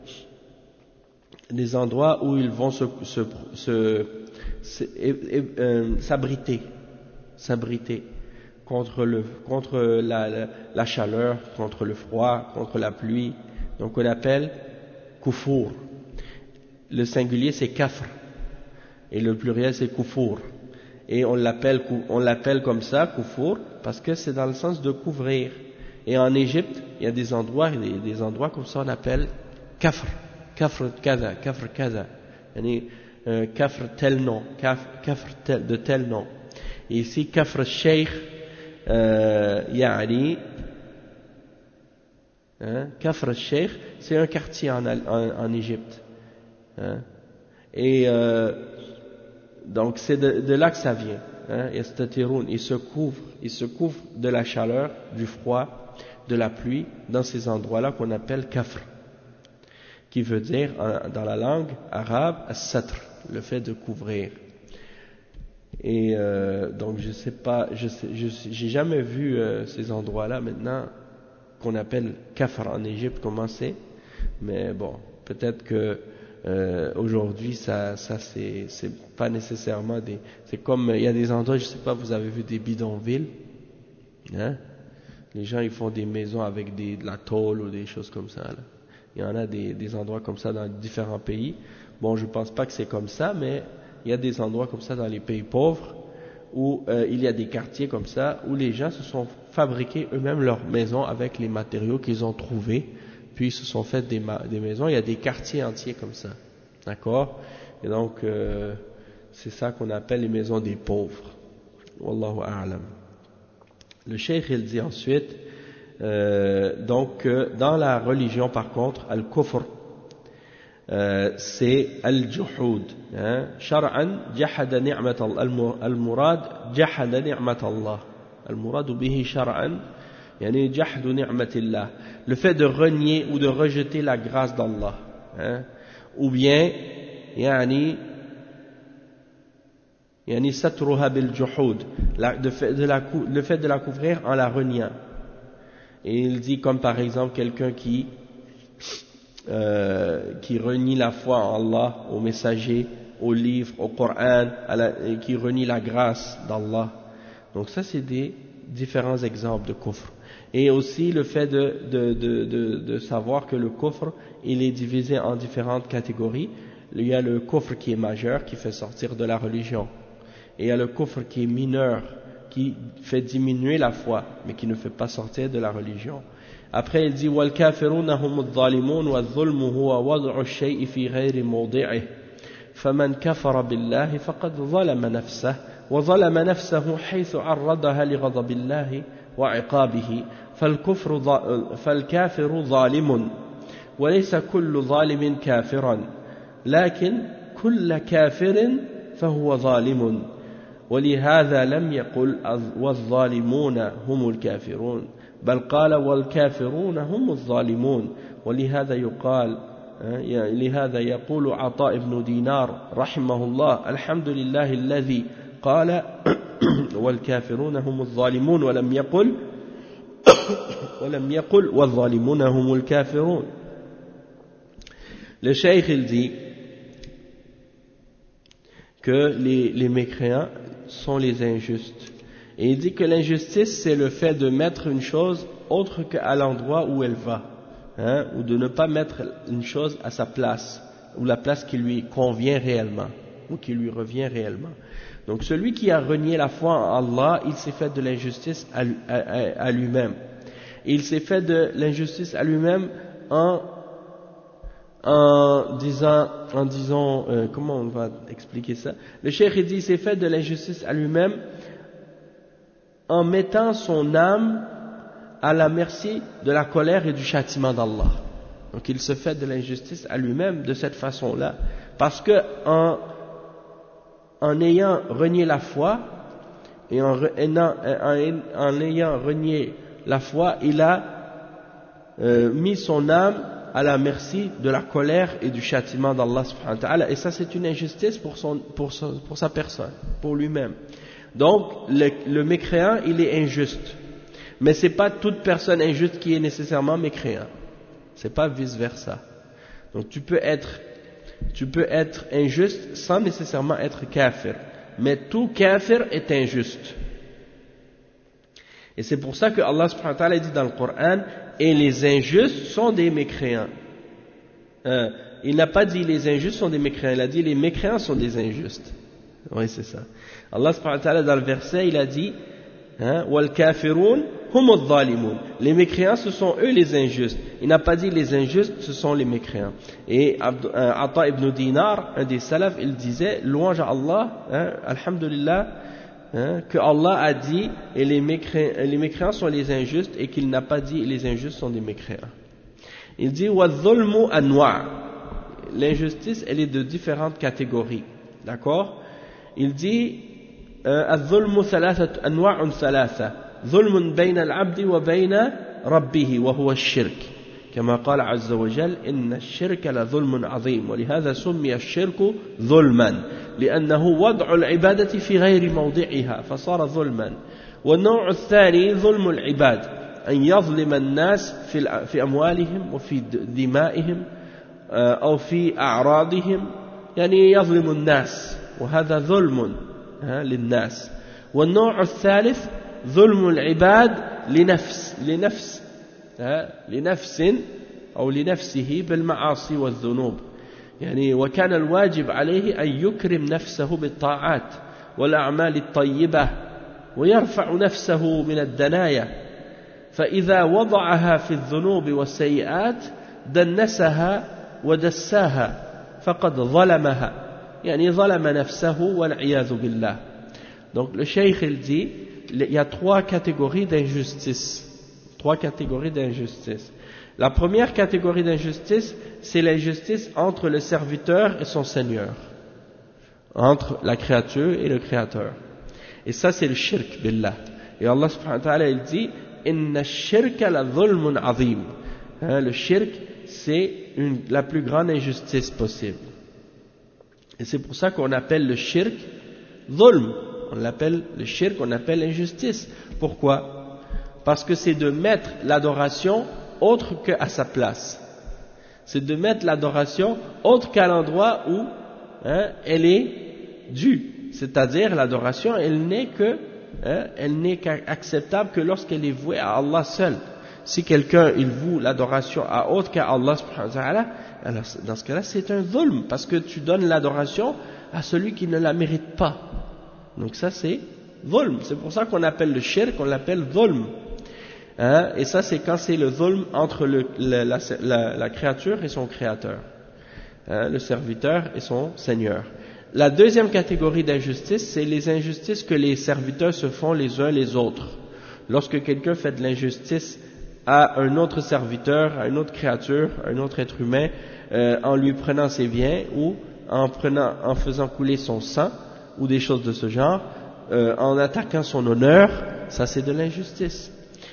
les endroits où ils vont se se, se, se euh, s'abriter, s'abriter. contre le contre la, la, la chaleur, contre le froid, contre la pluie. Donc on appelle kufur. Le singulier c'est kafr et le pluriel c'est kufur. Et on l'appelle on l'appelle comme ça kufur parce que c'est dans le sens de couvrir. Et en Égypte, il y a des endroits, des, des endroits comme ça on appelle kafr, kafr kaza, kafr kaza, yani, euh, kafr tel nom, kafr, kafr tel, de tel nom. Et ici, kafr sheikh, euh, yani, hein, kafr sheikh, c'est un quartier en, en, en Égypte. Hein. Et euh, donc c'est de, de là que ça vient. Hein, ils se couvrent, ils se couvrent de la chaleur, du froid, de la pluie dans ces endroits-là qu'on appelle kafr, qui veut dire dans la langue arabe as-satr, le fait de couvrir. Et euh, donc je sais pas, je sais, je j'ai jamais vu euh, ces endroits-là maintenant qu'on appelle kafr en Égypte, comment c'est, mais bon, peut-être que Euh, aujourd'hui, ça, ça c'est, c'est pas nécessairement des. C'est comme il y a des endroits, je sais pas, vous avez vu des bidonvilles, hein? Les gens ils font des maisons avec des, de la tôle ou des choses comme ça. Là. Il y en a des, des endroits comme ça dans différents pays. Bon, je pense pas que c'est comme ça, mais il y a des endroits comme ça dans les pays pauvres où euh, il y a des quartiers comme ça où les gens se sont fabriqués eux-mêmes leurs maisons avec les matériaux qu'ils ont trouvés. Puis ils se sont fait des, des maisons, il y a des quartiers entiers comme ça, d'accord? Et donc, euh, c'est ça qu'on appelle les maisons des pauvres. Wallahu a'lam. Le cheikh, il dit ensuite, euh, donc, euh, dans la religion, par contre, al-kufr, euh, c'est al-juhud. Shar'an, jahada ni'mat Allah. Al-murad, jahada ni'mat Allah. Al-murad bihi shar'an, yani jahdu ni'matillah, le fait de renier ou de rejeter la grâce d'Allah, hein? Ou bien yani yani satruha bil juhud, le fait de la le fait de la couvrir en la reniant. Et il dit comme par exemple quelqu'un qui euh, qui renie la foi en Allah, au messager, au livre, au Coran, à la, et qui renie la grâce d'Allah. Donc ça c'est des différents exemples de kufr. Et aussi le fait de, de, de, de, de savoir que le kufr, il est divisé en différentes catégories. Il y a le kufr qui est majeur, qui fait sortir de la religion. Et il y a le kufr qui est mineur, qui fait diminuer la foi, mais qui ne fait pas sortir de la religion. Après, il dit وَالْكَافِرُونَ هُمُ الظَّالِمُونَ وَالظُّلْمُ هُوَ وَضْعُ الشَّيْءِ فِي غَيْرِ مَوْضِعِهِ فَمَنْ كَفَرَ بِاللَّهِ فَقَدْ ظَلَمَ نَفْسَهُ وَظَلَمَ نَفْسَهُ حَيْثُ عَرَّضَهَا لِغَضَبِ اللَّهِ وعقابه فالكفر فالكافر ظالم وليس كل ظالم كافرا لكن كل كافر فهو ظالم ولهذا لم يقل والظالمون هم الكافرون بل قال والكافرون هم الظالمون ولهذا يقال لهذا يقول عطاء بن دينار رحمه الله الحمد لله الذي قال والكافرون هم الظالمون ولم يقل ولم يقل والظالمون هم الكافرون. Le cheikh il dit que les, les mécréants sont les injustes. Et il dit que l'injustice c'est le fait de mettre une chose autre qu'à l'endroit où elle va, hein, ou de ne pas mettre une chose à sa place, ou la place qui lui convient réellement, ou qui lui revient réellement. Donc celui qui a renié la foi en Allah, il s'est fait de l'injustice à, à, à lui-même. Et il s'est fait de l'injustice à lui-même en, en disant, en disant euh, comment on va expliquer ça? Le cheikh dit il s'est fait de l'injustice à lui-même en mettant son âme à la merci de la colère et du châtiment d'Allah. Donc il se fait de l'injustice à lui-même de cette façon-là, parce que en en ayant renié la foi et en, en, en, en ayant renié la foi, il a euh, mis son âme à la merci de la colère et du châtiment d'Allah subhanahu wa ta'ala, et ça c'est une injustice pour, son, pour, son, pour sa personne, pour lui-même. Donc le, le mécréant il est injuste, mais c'est pas toute personne injuste qui est nécessairement mécréant, c'est pas vice versa. Donc tu peux être Tu peux être injuste sans nécessairement être kafir. Mais tout kafir est injuste. Et c'est pour ça que Allah subhanahu wa ta'ala dit dans le Coran, et les injustes sont des mécréants. Euh, il n'a pas dit les injustes sont des mécréants, il a dit les mécréants sont des injustes. Oui, c'est ça. Allah subhanahu wa ta'ala dans le verset, il a dit, hein, wal kafirun hum adh-dhalimun. Les mécréants, ce sont eux les injustes. Il n'a pas dit les injustes, ce sont les mécréants. Et euh, Ata ibn Dinar, un des salafs, il disait, louange à Allah, hein, alhamdulillah, hein, que Allah a dit, et les mécréants, les mécréants sont les injustes, et qu'il n'a pas dit, les injustes sont des mécréants. Il dit, wa-dhulmu anwa'. L'injustice, elle est de différentes catégories. D'accord? Il dit, الظلم ثلاثة أنواع ثلاثة ظلم بين العبد وبين ربه وهو الشرك كما قال عز وجل إن الشرك لظلم عظيم ولهذا سمي الشرك ظلما لأنه وضع العبادة في غير موضعها فصار ظلما. والنوع الثاني ظلم العباد أن يظلم الناس في في أموالهم وفي دمائهم أو في أعراضهم يعني يظلم الناس وهذا ظلم للناس. والنوع الثالث ظلم العباد لنفس لنفس لنفس أو لنفسه بالمعاصي والذنوب يعني وكان الواجب عليه أن يكرم نفسه بالطاعات والأعمال الطيبة ويرفع نفسه من الدنايا فإذا وضعها في الذنوب والسيئات دنسها ودساها فقد ظلمها يعني ظلم نفسه والعياذ بالله. Donc le cheikh il dit il y a trois catégories d'injustice. Trois catégories d'injustice. La première catégorie d'injustice, c'est l'injustice entre le serviteur et son seigneur, entre la créature et le créateur. Et ça c'est le shirk billah. Et Allah subhanahu wa ta'ala il dit inna ash-shirka la dhulmun azim. Le shirk c'est une, la plus grande injustice possible. Et c'est pour ça qu'on appelle le shirk dhulm. On l'appelle le shirk, on appelle l'injustice. Pourquoi? Parce que c'est de mettre l'adoration autre qu'à sa place. C'est de mettre l'adoration autre qu'à l'endroit où hein, elle est due. C'est-à-dire l'adoration, elle n'est que, hein, elle n'est qu'acceptable que lorsqu'elle est vouée à Allah seul. Si quelqu'un il voue l'adoration à autre qu'à Allah subhanahu wa ta'ala, alors dans ce cas-là c'est un dhulm parce que tu donnes l'adoration à celui qui ne la mérite pas. Donc ça c'est dhulm. C'est pour ça qu'on appelle le shirk, on l'appelle dhulm. Hein? Et ça c'est quand c'est le dhulm entre le, la, la, la, la créature et son créateur, hein? Le serviteur et son seigneur. La deuxième catégorie d'injustice, c'est les injustices que les serviteurs se font les uns les autres. Lorsque quelqu'un fait de l'injustice à un autre serviteur, à une autre créature, à un autre être humain, euh, en lui prenant ses biens ou en, prenant, en faisant couler son sang ou des choses de ce genre, euh, en attaquant son honneur, ça c'est de l'injustice.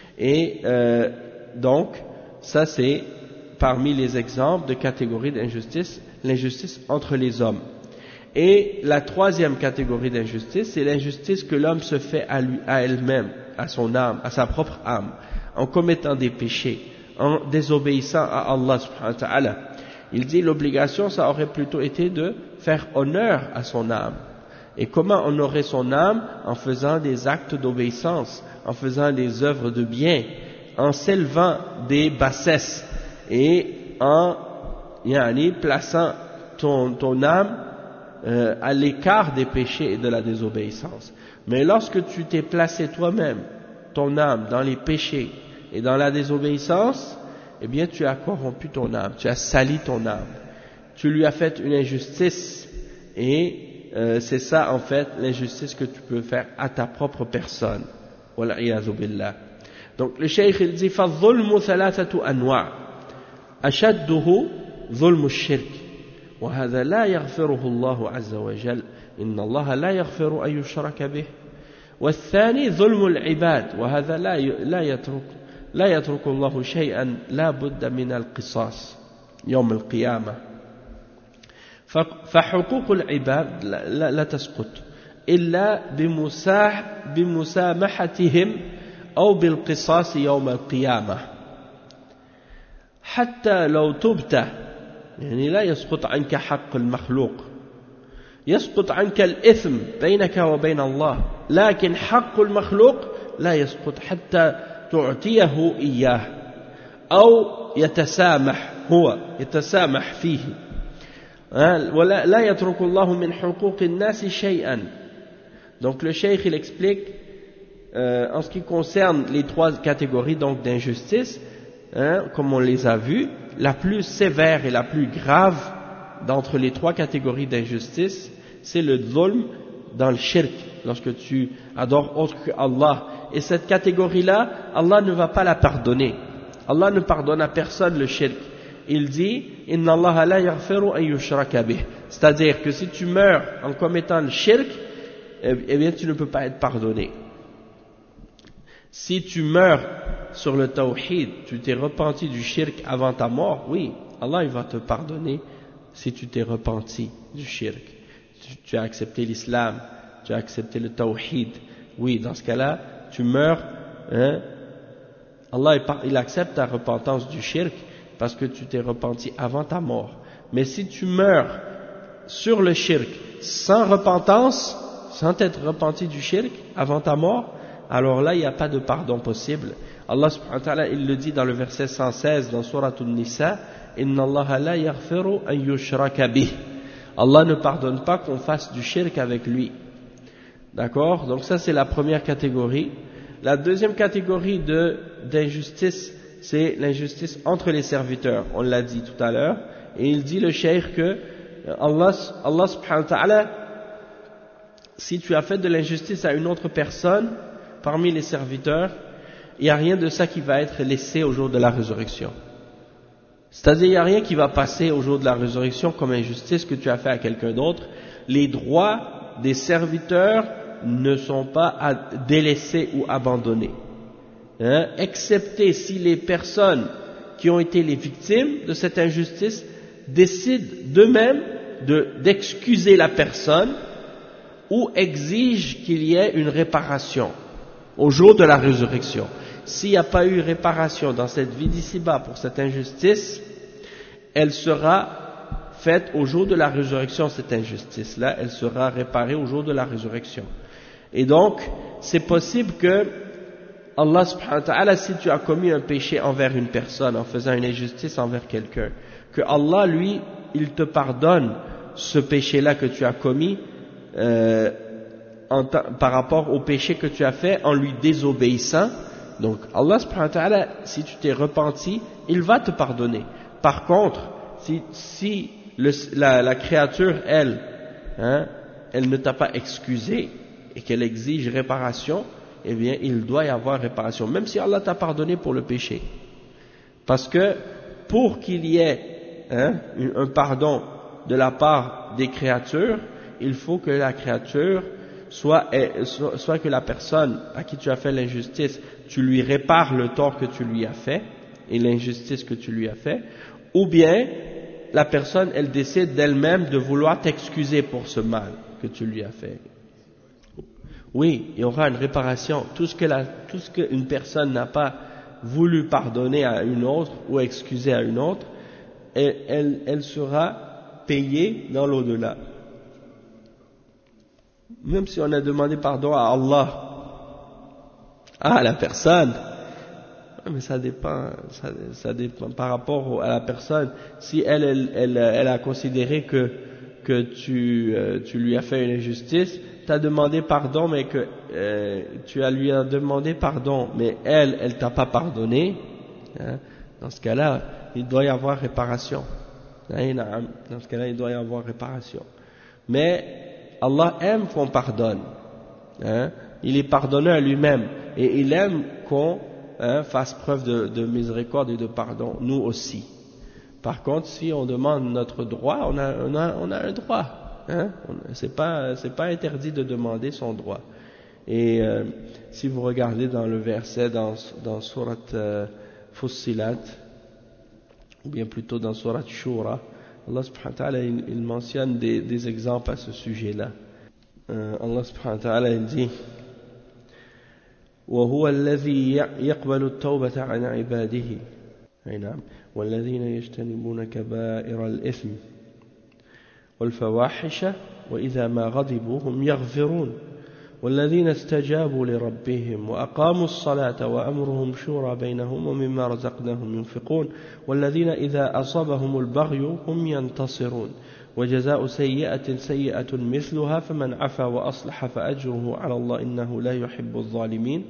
Et euh, donc, ça c'est parmi les exemples de catégories d'injustice, l'injustice entre les hommes. Et la troisième catégorie d'injustice, c'est l'injustice que l'homme se fait à lui, à elle-même, à son âme, à sa propre âme, en commettant des péchés, en désobéissant à Allah subhanahu wa ta'ala. Il dit l'obligation, ça aurait plutôt été de faire honneur à son âme. Et comment honorer son âme? En faisant des actes d'obéissance, en faisant des œuvres de bien, en s'élevant des bassesses et en yani, plaçant ton, ton âme euh, à l'écart des péchés et de la désobéissance. Mais lorsque tu t'es placé toi-même, ton âme, dans les péchés et dans la désobéissance, eh bien tu as corrompu ton âme, tu as sali ton âme, tu lui as fait une injustice et euh, c'est ça en fait l'injustice que tu peux faire à ta propre personne. Wal'iyadhu billah. Donc le cheikh il dit فَالظُّلْمُ ثَلَاثَةُ أَنْوَاعٍ أَشَدُّهُ ظُلْمُ الشِّرْكِ وهذا لا يغفره الله عز وجل إن الله لا يغفر أن يشرك به والثاني ظلم العباد وهذا لا لا يترك لا يترك الله شيئا لا بد من القصاص يوم القيامة فحقوق العباد لا, لا تسقط إلا بمسامحتهم أو بالقصاص يوم القيامة حتى لو تبت يعني لا يسقط عنك حق المخلوق يسقط عنك الإثم بينك وبين الله لكن حق المخلوق لا يسقط حتى تعطيه إياه أو يتسامح هو يتسامح فيه ولا لا يترك الله من حقوق الناس شيئا. Donc le cheikh il explique euh, en ce qui concerne les trois catégories donc d'injustice, hein, comme on les a vues, la plus sévère et la plus grave d'entre les trois catégories d'injustice, c'est le dhulm dans le shirk, lorsque tu adores autre que Allah. Et cette catégorie-là, Allah ne va pas la pardonner. Allah ne pardonne à personne le shirk. Il dit Inna Allah la yaghfiru an yushraka bih. C'est-à-dire que si tu meurs en commettant le shirk, eh bien tu ne peux pas être pardonné. Si tu meurs sur le tawhid, tu t'es repenti du shirk avant ta mort, oui, Allah il va te pardonner si tu t'es repenti du shirk. Tu, tu as accepté l'islam, tu as accepté le tawhid. Oui, dans ce cas-là, tu meurs, hein, Allah il accepte ta repentance du shirk parce que tu t'es repenti avant ta mort. Mais si tu meurs sur le shirk sans repentance, sans t'être repenti du shirk avant ta mort, alors là il n'y a pas de pardon possible. Allah subhanahu wa ta'ala il le dit dans le verset cent seize dans Surah An-Nisa, Inna Allah la yaghfiru an yushraka bih. Allah ne pardonne pas qu'on fasse du shirk avec lui. D'accord? Donc ça c'est la première catégorie. La deuxième catégorie de d'injustice, c'est l'injustice entre les serviteurs. On l'a dit tout à l'heure. Et il dit le cheikh que Allah, Allah subhanahu wa ta'ala, si tu as fait de l'injustice à une autre personne parmi les serviteurs, il n'y a rien de ça qui va être laissé au jour de la résurrection. C'est-à-dire, il n'y a rien qui va passer au jour de la résurrection comme injustice que tu as fait à quelqu'un d'autre. Les droits des serviteurs ne sont pas délaissés ou abandonnés. Hein? Excepté si les personnes qui ont été les victimes de cette injustice décident d'eux-mêmes de, d'excuser la personne ou exigent qu'il y ait une réparation au jour de la résurrection. S'il n'y a pas eu réparation dans cette vie d'ici-bas pour cette injustice, elle sera faite au jour de la résurrection, cette injustice-là, elle sera réparée au jour de la résurrection. Et donc, c'est possible que Allah subhanahu wa ta'ala, si tu as commis un péché envers une personne, en faisant une injustice envers quelqu'un, que Allah, lui, il te pardonne ce péché-là que tu as commis euh, en par rapport au péché que tu as fait en lui désobéissant. Donc, Allah subhanahu wa ta'ala, si tu t'es repenti, il va te pardonner. Par contre, si, si le, la, la créature, elle, hein, elle ne t'a pas excusé et qu'elle exige réparation, eh bien, il doit y avoir réparation, même si Allah t'a pardonné pour le péché. Parce que, pour qu'il y ait hein, un pardon de la part des créatures, il faut que la créature soit, soit, soit que la personne à qui tu as fait l'injustice, tu lui répares le tort que tu lui as fait et l'injustice que tu lui as fait, ou bien la personne, elle décide d'elle-même de vouloir t'excuser pour ce mal que tu lui as fait. Oui, il y aura une réparation. Tout ce que la, tout ce qu'une personne n'a pas voulu pardonner à une autre ou excuser à une autre, elle, elle, elle sera payée dans l'au-delà. Même si on a demandé pardon à Allah, à la personne, mais ça dépend, ça, ça dépend par rapport à la personne. Si elle, elle, elle, elle a considéré que que tu, euh, tu lui as fait une injustice, tu as demandé pardon, mais que euh, tu as lui as demandé pardon, mais elle, elle t'a pas pardonné, hein, dans ce cas-là, il doit y avoir réparation. Hein, dans ce cas-là, il doit y avoir réparation. Mais Allah aime qu'on pardonne. Hein, il est pardonneur lui-même et il aime qu'on hein, fasse preuve de, de miséricorde et de pardon, nous aussi. Par contre, si on demande notre droit, on a, on a, on a un droit. Hein? C'est pas, c'est pas interdit de demander son droit. Et euh, si vous regardez dans le verset dans, dans Surat euh, Fussilat, ou bien plutôt dans Surat Shura, Allah subhanahu wa ta'ala il, il mentionne des, des exemples à ce sujet-là. Euh, Allah subhanahu wa ta'ala il dit وَهُوَ الَّذِي يَقْبَلُ التَّوْبَةَ عَنْ عِبَادِهِ نعم والذين يجتنبون كبائر الإثم والفواحش وإذا ما غضبوا هم يغفرون والذين استجابوا لربهم وأقاموا الصلاة وأمرهم شورى بينهم ومما رزقناهم ينفقون والذين إذا أصابهم البغي هم ينتصرون وجزاء سيئة سيئة مثلها فمن عفا وأصلح فأجره على الله إنه لا يحب الظالمين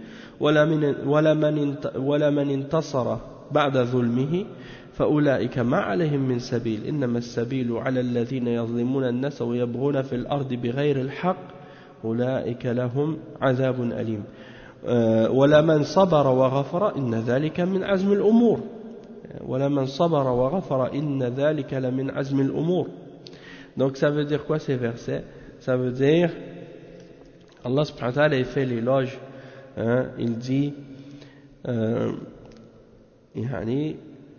ولا من انتصر بعد ظلمه فأولئك ما عليهم من سبيل إنما السبيل على الذين يظلمون الناس ويبغون في الأرض بغير الحق أولئك لهم عذاب أليم ولا من صبر وغفر إن ذلك من عزم الأمور ولا من صبر وغفر إن ذلك لمن عزم الأمور. Donc ça veut dire quoi ces versets? Ça veut dire Allah subhanahu wa ta'ala fait l'éloge, hein, il dit euh, yani,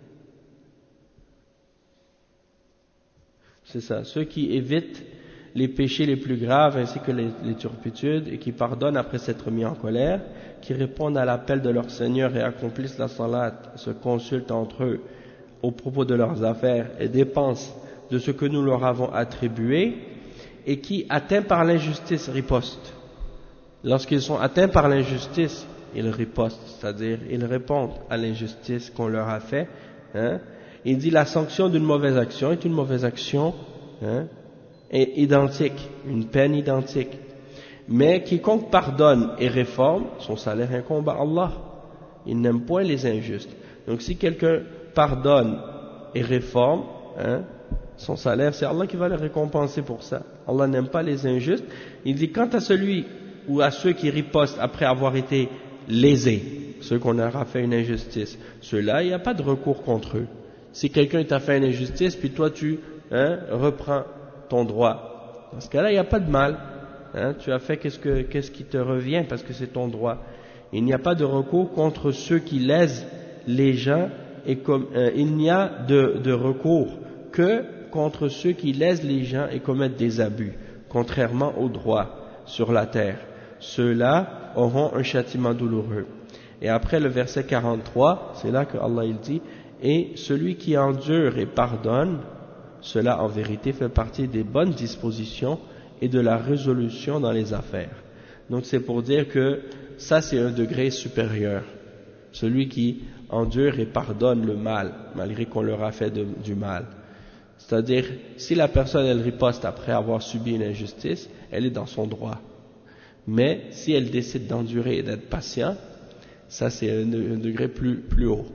c'est ça, ceux qui évitent les péchés les plus graves ainsi que les, les turpitudes et qui pardonnent après s'être mis en colère, qui répondent à l'appel de leur Seigneur et accomplissent la salat, se consultent entre eux au propos de leurs affaires et dépensent de ce que nous leur avons attribué, et qui, atteints par l'injustice, ripostent. Lorsqu'ils sont atteints par l'injustice, ils ripostent, c'est-à-dire ils répondent à l'injustice qu'on leur a fait. Hein. Il dit la sanction d'une mauvaise action est une mauvaise action, hein, est identique, une peine identique. Mais quiconque pardonne et réforme, son salaire incombe à Allah. Il n'aime point les injustes. Donc si quelqu'un pardonne et réforme, hein, son salaire, c'est Allah qui va le récompenser pour ça. Allah n'aime pas les injustes. Il dit quant à celui ou à ceux qui ripostent après avoir été lésés, ceux qu'on aura fait une injustice, ceux-là, il n'y a pas de recours contre eux. Si quelqu'un t'a fait une injustice, puis toi tu hein, reprends ton droit, dans ce cas-là, il n'y a pas de mal. Hein, tu as fait qu'est-ce, que, qu'est-ce qui te revient parce que c'est ton droit. Il n'y a pas de recours contre ceux qui lèsent les gens, et comme, euh, il n'y a de, de recours que contre ceux qui lèsent les gens et commettent des abus, contrairement au droit sur la terre. Ceux-là auront un châtiment douloureux. Et après le verset quarante-trois, c'est là que Allah il dit, et celui qui endure et pardonne, cela en vérité fait partie des bonnes dispositions et de la résolution dans les affaires. Donc c'est pour dire que ça c'est un degré supérieur. Celui qui endure et pardonne le mal, malgré qu'on leur a fait de, du mal. C'est-à-dire, si la personne elle riposte après avoir subi une injustice, elle est dans son droit. Mais si elle décide d'endurer et d'être patient, ça c'est un, un degré plus, plus haut.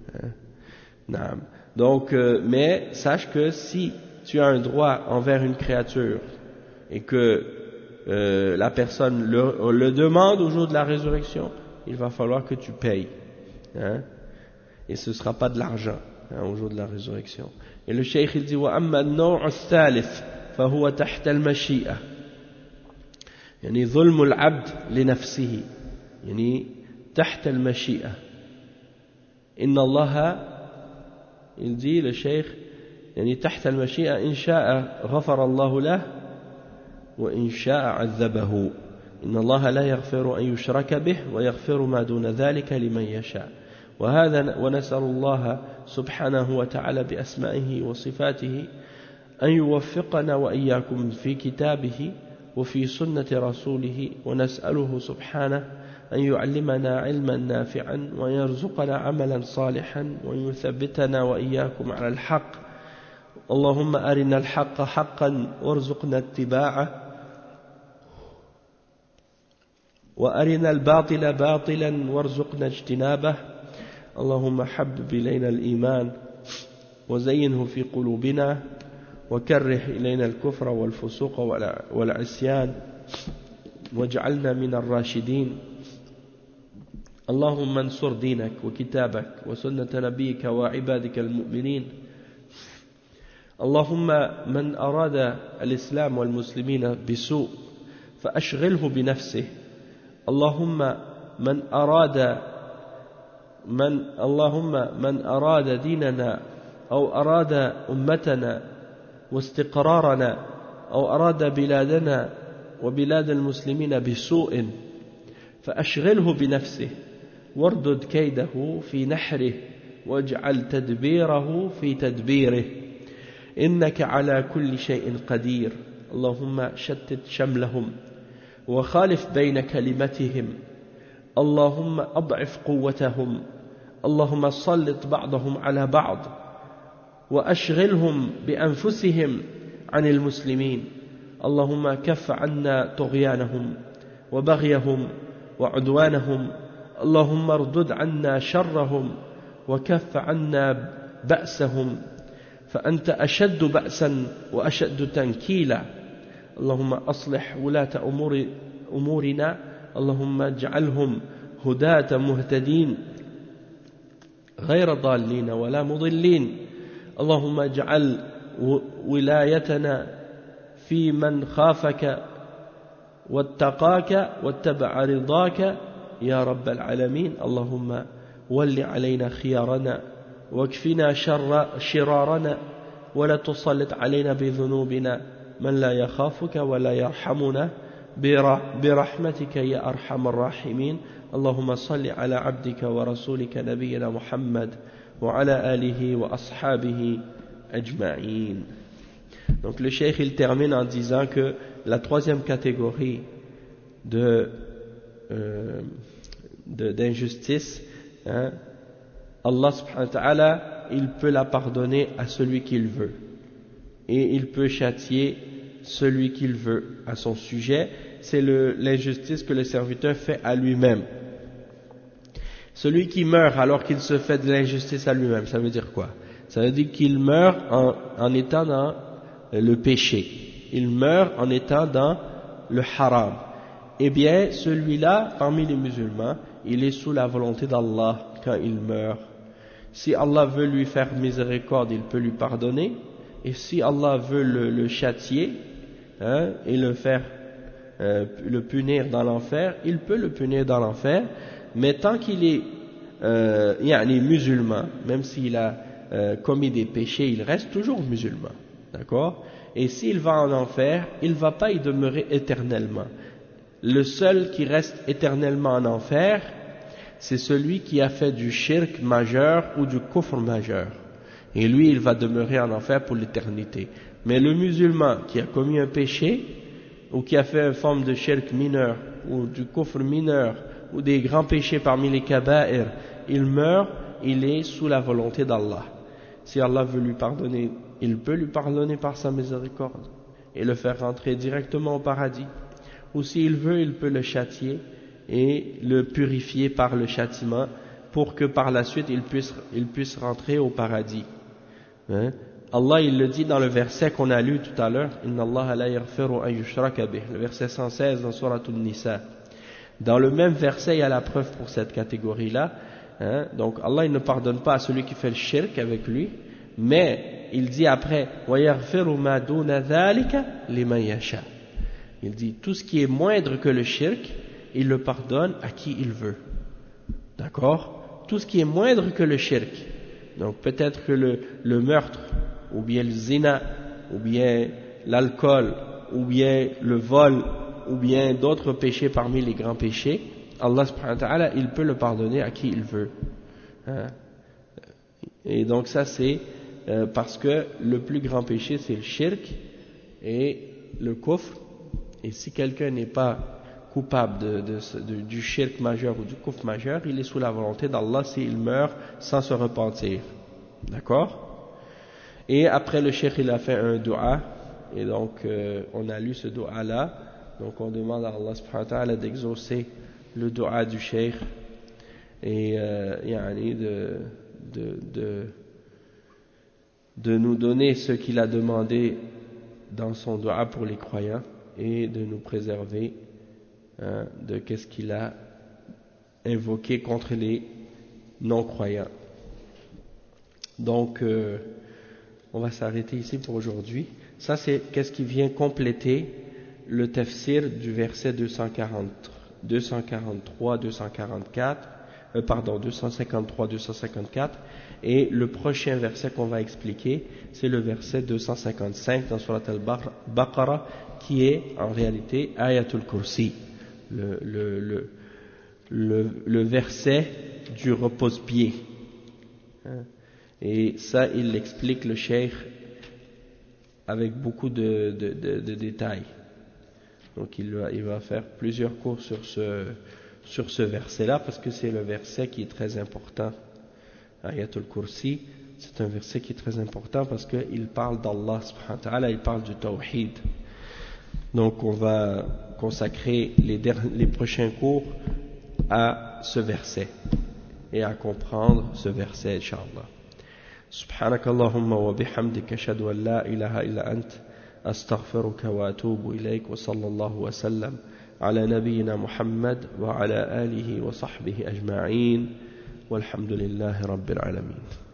Hein? Donc, euh, mais sache que si tu as un droit envers une créature et que euh, la personne le, le demande au jour de la résurrection, il va falloir que tu payes. Hein? Et ce ne sera pas de l'argent hein, au jour de la résurrection. Et le cheikh il dit وأما النوع الثالث فهو تحت المشيئة يعني ظلم العبد لنفسه يعني تحت المشيئة إن الله il dit le cheikh يعني تحت المشيئة إن شاء غفر الله له وإن شاء عذبه إن الله لا يغفر أن يشرك به ويغفر ما دون ذلك لمن يشاء وهذا ونسأل الله سبحانه وتعالى بأسمائه وصفاته أن يوفقنا وإياكم في كتابه وفي سنة رسوله ونسأله سبحانه أن يعلمنا علما نافعا ويرزقنا عملا صالحا ويثبتنا وإياكم على الحق اللهم أرنا الحق حقا وارزقنا اتباعه وأرنا الباطل باطلا وارزقنا اجتنابه اللهم حبب إلينا الإيمان وزينه في قلوبنا وكره إلينا الكفر والفسوق والعصيان واجعلنا من الراشدين اللهم انصر دينك وكتابك وسنة نبيك وعبادك المؤمنين اللهم من أراد الإسلام والمسلمين بسوء فأشغله بنفسه اللهم من أراد من اللهم من أراد ديننا أو أراد أمتنا واستقرارنا أو أراد بلادنا وبلاد المسلمين بسوء فأشغله بنفسه واردد كيده في نحره واجعل تدبيره في تدبيره إنك على كل شيء قدير اللهم شتت شملهم وخالف بين كلمتهم اللهم أضعف قوتهم اللهم سلط بعضهم على بعض وأشغلهم بأنفسهم عن المسلمين اللهم كف عنا طغيانهم وبغيهم وعدوانهم اللهم اردد عنا شرهم وكف عنا بأسهم فأنت أشد بأسا وأشد تنكيلا اللهم أصلح ولاة أمور أمورنا اللهم اجعلهم هداة مهتدين غير ضالين ولا مضلين اللهم اجعل ولايتنا في من خافك واتقاك واتبع رضاك يا رب العالمين اللهم ول علينا خيارنا واكفنا شر شرارنا ولا تسلط علينا بذنوبنا من لا يخافك ولا يرحمنا برحمتك يا أرحم الراحمين اللهم صل على عبدك ورسولك نبينا محمد وعلى آله وأصحابه أجمعين. Donc le cheikh il termine en disant que la troisième catégorie de, euh, de, d'injustice, hein, Allah subhanahu wa ta'ala, il peut la pardonner à celui qu'il veut et il peut châtier celui qu'il veut à son sujet. C'est le, l'injustice que le serviteur fait à lui-même. Celui qui meurt alors qu'il se fait de l'injustice à lui-même, ça veut dire quoi? Ça veut dire qu'il meurt en, en étant dans le péché. Il meurt en étant dans le haram. Eh bien, celui-là, parmi les musulmans, il est sous la volonté d'Allah quand il meurt. Si Allah veut lui faire miséricorde, il peut lui pardonner. Et si Allah veut le, le châtier, hein, et le faire, euh, le punir dans l'enfer, il peut le punir dans l'enfer. Mais tant qu'il est euh, yani musulman, même s'il a euh, commis des péchés, il reste toujours musulman. D'accord? Et s'il va en enfer, il ne va pas y demeurer éternellement. Le seul qui reste éternellement en enfer, c'est celui qui a fait du shirk majeur ou du kufr majeur. Et lui, il va demeurer en enfer pour l'éternité. Mais le musulman qui a commis un péché, ou qui a fait une forme de shirk mineur, ou du kufr mineur, ou des grands péchés parmi les kaba'ir, il meurt, il est sous la volonté d'Allah. Si Allah veut lui pardonner, il peut lui pardonner par sa miséricorde et le faire rentrer directement au paradis. Ou s'il veut, il peut le châtier et le purifier par le châtiment pour que par la suite il puisse, il puisse rentrer au paradis. Hein? Allah il le dit dans le verset qu'on a lu tout à l'heure, Inna Allah la yaghfiru an yushraka bih, le verset cent seize dans Surat An-Nisa. Dans le même verset, il y a la preuve pour cette catégorie-là. Hein? Donc Allah il ne pardonne pas à celui qui fait le shirk avec lui, mais il dit après wa yaghfiru ma duna dhalika liman yasha. Il dit tout ce qui est moindre que le shirk, il le pardonne à qui il veut. D'accord? Tout ce qui est moindre que le shirk. Donc peut-être que le, le meurtre, ou bien le zina, ou bien l'alcool, ou bien le vol, ou bien d'autres péchés parmi les grands péchés, Allah subhanahu wa ta'ala, il peut le pardonner à qui il veut. Hein? Et donc ça c'est euh, parce que le plus grand péché c'est le shirk et le kufr. Et si quelqu'un n'est pas coupable de, de, de, du shirk majeur ou du kufr majeur, il est sous la volonté d'Allah s'il meurt sans se repentir. D'accord? Et après le cheikh il a fait un dua, et donc euh, on a lu ce dua là, donc on demande à Allah subhanahu wa ta'ala d'exaucer le dua du cheikh et euh, yani de, de, de, de nous donner ce qu'il a demandé dans son dua pour les croyants et de nous préserver hein, de qu'est-ce qu'il a invoqué contre les non-croyants. Donc euh, on va s'arrêter ici pour aujourd'hui. Ça c'est qu'est-ce qui vient compléter le tafsir du verset deux cent quarante, deux cent quarante-trois, deux cent quarante-quatre, euh, pardon, deux cent cinquante-trois, deux cent cinquante-quatre, et le prochain verset qu'on va expliquer, c'est le verset deux cent cinquante-cinq dans Surat Al-Baqarah, qui est en réalité Ayatul Kursi, le, le, le, le, le verset du repose-pied. Hein? Et ça, il l'explique le cheikh avec beaucoup de, de, de, de détails. Donc il va, il va faire plusieurs cours sur ce, sur ce verset-là, parce que c'est le verset qui est très important. Ayatul Kursi, c'est un verset qui est très important parce qu'il parle d'Allah subhanahu wa ta'ala, il parle du tawhid. Donc on va consacrer les, les prochains cours à ce verset et à comprendre ce verset, Inch'Allah. سبحانك اللهم وبحمدك أشهد أن لا إله إلا أنت أستغفرك وأتوب إليك وصلى الله وسلم على نبينا محمد وعلى آله وصحبه أجمعين والحمد لله رب العالمين.